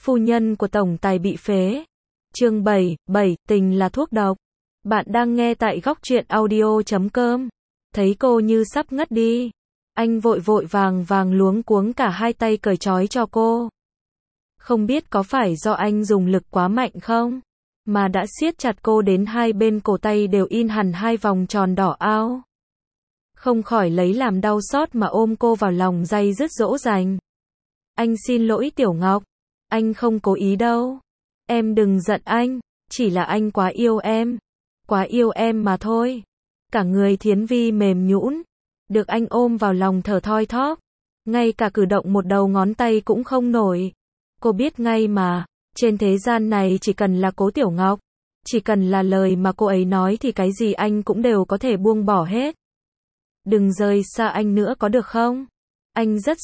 Phu nhân của tổng tài bị phế. Chương 7, tình là thuốc độc. Bạn đang nghe tại góc truyện audio.com. Thấy cô như sắp ngất đi. Anh vội vội vàng luống cuống cả hai tay cởi trói cho cô. Không biết có phải do anh dùng lực quá mạnh không? Mà đã siết chặt cô đến hai bên cổ tay đều in hẳn hai vòng tròn đỏ ao. Không khỏi lấy làm đau xót mà ôm cô vào lòng day dứt dỗ dành. Anh xin lỗi Tiểu Ngọc. Anh không cố ý đâu. Em đừng giận anh. Chỉ là anh quá yêu em. Quá yêu em mà thôi. Cả người Thiến Vi mềm nhũn. Được anh ôm vào lòng thở thoi thóp. Ngay cả cử động một đầu ngón tay cũng không nổi. Cô biết ngay mà. Trên thế gian này chỉ cần là Cố Tiểu Ngọc. Chỉ cần là lời mà cô ấy nói thì cái gì anh cũng đều có thể buông bỏ hết. Đừng rời xa anh nữa có được không? Anh rất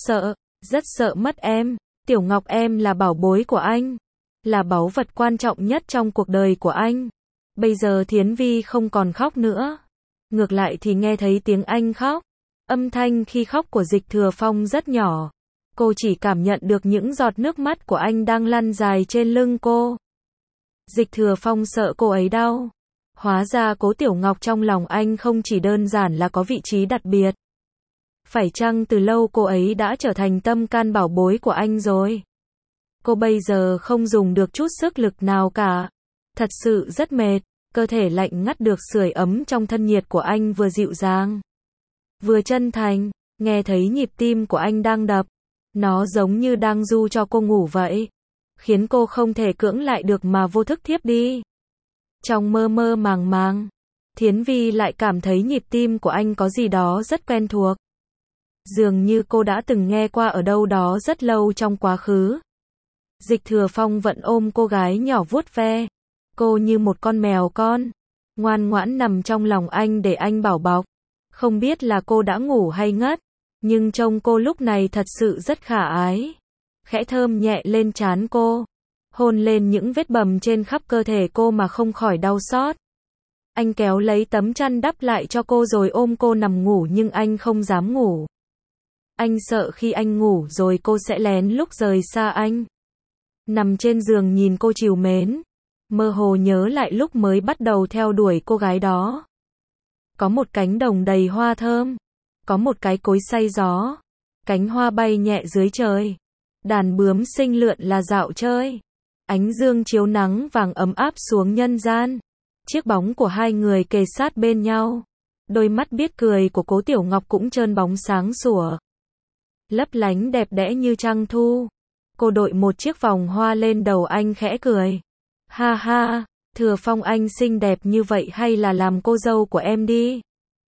sợ mất em. Tiểu Ngọc em là bảo bối của anh. Là báu vật quan trọng nhất trong cuộc đời của anh. Bây giờ Thiến Vi không còn khóc nữa. Ngược lại thì nghe thấy tiếng anh khóc. Âm thanh khi khóc của Dịch Thừa Phong rất nhỏ. Cô chỉ cảm nhận được những giọt nước mắt của anh đang lăn dài trên lưng cô. Dịch Thừa Phong sợ cô ấy đau. Hóa ra Cố Tiểu Ngọc trong lòng anh không chỉ đơn giản là có vị trí đặc biệt. Phải chăng từ lâu cô ấy đã trở thành tâm can bảo bối của anh rồi? Cô bây giờ không dùng được chút sức lực nào cả. Thật sự rất mệt, cơ thể lạnh ngắt được sưởi ấm trong thân nhiệt của anh vừa dịu dàng, vừa chân thành, nghe thấy nhịp tim của anh đang đập. Nó giống như đang ru cho cô ngủ vậy. Khiến cô không thể cưỡng lại được mà vô thức thiếp đi. Trong mơ mơ màng, Thiến Vi lại cảm thấy nhịp tim của anh có gì đó rất quen thuộc. Dường như cô đã từng nghe qua ở đâu đó rất lâu trong quá khứ. Dịch Thừa Phong vẫn ôm cô gái nhỏ vuốt ve. Cô như một con mèo con. Ngoan ngoãn nằm trong lòng anh để anh bảo bọc. Không biết là cô đã ngủ hay ngất. Nhưng trông cô lúc này thật sự rất khả ái. Khẽ thơm nhẹ lên trán cô. Hôn lên những vết bầm trên khắp cơ thể cô mà không khỏi đau xót. Anh kéo lấy tấm chăn đắp lại cho cô rồi ôm cô nằm ngủ nhưng anh không dám ngủ. Anh sợ khi anh ngủ rồi cô sẽ lén lút rời xa anh. Nằm trên giường nhìn cô trìu mến. Mơ hồ nhớ lại lúc mới bắt đầu theo đuổi cô gái đó. Có một cánh đồng đầy hoa thơm. Có một cái cối xay gió. Cánh hoa bay nhẹ dưới trời. Đàn bướm xinh lượn là dạo chơi. Ánh dương chiếu nắng vàng ấm áp xuống nhân gian. Chiếc bóng của hai người kề sát bên nhau. Đôi mắt biết cười của Cố Tiểu Ngọc cũng trơn bóng sáng sủa. Lấp lánh đẹp đẽ như trăng thu. Cô đội một chiếc vòng hoa lên đầu anh khẽ cười. Ha ha, Thừa Phong anh xinh đẹp như vậy hay là làm cô dâu của em đi.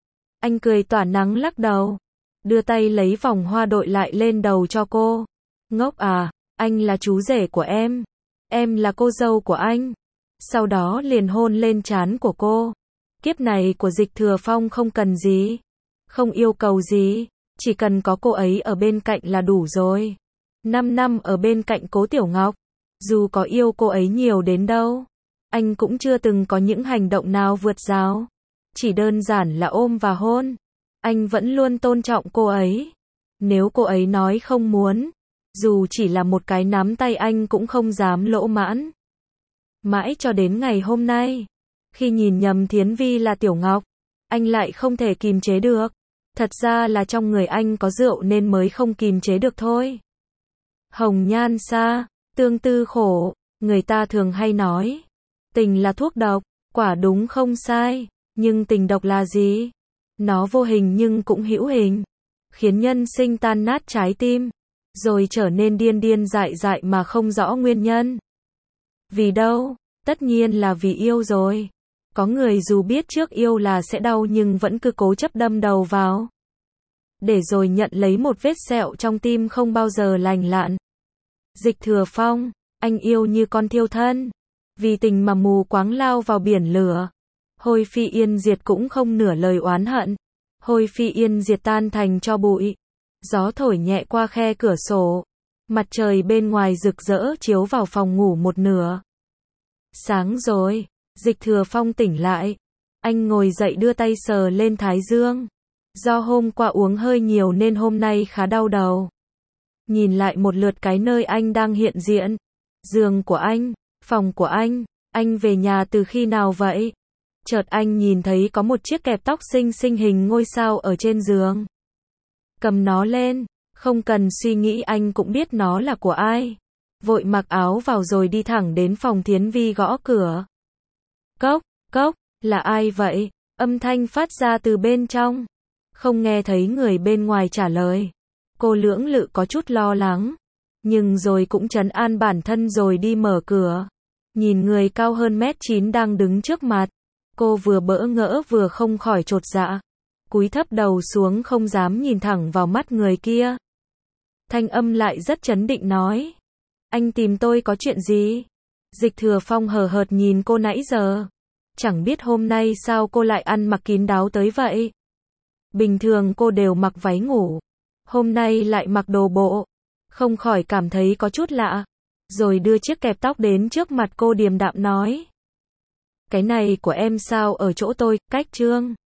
Anh cười tỏa nắng lắc đầu. Đưa tay lấy vòng hoa đội lại lên đầu cho cô. Ngốc à, anh là chú rể của em. Em là cô dâu của anh. Sau đó liền hôn lên trán của cô. Kiếp này của Dịch Thừa Phong không cần gì. Không yêu cầu gì. Chỉ cần có cô ấy ở bên cạnh là đủ rồi. 5 năm ở bên cạnh Cố Tiểu Ngọc. Dù có yêu cô ấy nhiều đến đâu. Anh cũng chưa từng có những hành động nào vượt rào. Chỉ đơn giản là ôm và hôn. Anh vẫn luôn tôn trọng cô ấy. Nếu cô ấy nói không muốn. Dù chỉ là một cái nắm tay anh cũng không dám lỗ mãn. Mãi cho đến ngày hôm nay. Khi nhìn nhầm Thiến Vi là Tiểu Ngọc. Anh lại không thể kìm chế được. Thật ra là trong người anh có rượu nên mới không kìm chế được thôi. Hồng nhan xa, tương tư khổ. Người ta thường hay nói. Tình là thuốc độc. Quả đúng không sai. Nhưng tình độc là gì? Nó vô hình nhưng cũng hữu hình. Khiến nhân sinh tan nát trái tim. Rồi trở nên điên điên dại dại mà không rõ nguyên nhân. Vì đâu? Tất nhiên là vì yêu rồi. Có người dù biết trước yêu là sẽ đau nhưng vẫn cứ cố chấp đâm đầu vào. Để rồi nhận lấy một vết sẹo trong tim không bao giờ lành lặn. Dịch Thừa Phong, anh yêu như con thiêu thân. Vì tình mà mù quáng lao vào biển lửa. Hôi phi yên diệt cũng không nửa lời oán hận. Hôi phi yên diệt tan thành tro bụi. Gió thổi nhẹ qua khe cửa sổ. Mặt trời bên ngoài rực rỡ chiếu vào phòng ngủ một nửa. Sáng rồi, Dịch Thừa Phong tỉnh lại. Anh ngồi dậy đưa tay sờ lên thái dương. Do hôm qua uống hơi nhiều nên hôm nay khá đau đầu. Nhìn lại một lượt cái nơi anh đang hiện diện. Giường của anh, phòng của anh về nhà từ khi nào vậy? Chợt anh nhìn thấy có một chiếc kẹp tóc xinh xinh hình ngôi sao ở trên giường. Cầm nó lên, không cần suy nghĩ anh cũng biết nó là của ai. Vội mặc áo vào rồi đi thẳng đến phòng Thiến Vi gõ cửa. Cốc, cốc, là ai vậy? Âm thanh phát ra từ bên trong. Không nghe thấy người bên ngoài trả lời. Cô lưỡng lự có chút lo lắng. Nhưng rồi cũng trấn an bản thân rồi đi mở cửa. Nhìn người cao hơn 1m9 đang đứng trước mặt. Cô vừa bỡ ngỡ vừa không khỏi chột dạ. Cúi thấp đầu xuống không dám nhìn thẳng vào mắt người kia. Thanh âm lại rất trấn định nói. Anh tìm tôi có chuyện gì? Dịch Thừa Phong hờ hợt nhìn cô nãy giờ. Chẳng biết hôm nay sao cô lại ăn mặc kín đáo tới vậy. Bình thường cô đều mặc váy ngủ. Hôm nay lại mặc đồ bộ. Không khỏi cảm thấy có chút lạ. Rồi đưa chiếc kẹp tóc đến trước mặt cô điềm đạm nói. Cái này của em sao ở chỗ tôi, cách Trương.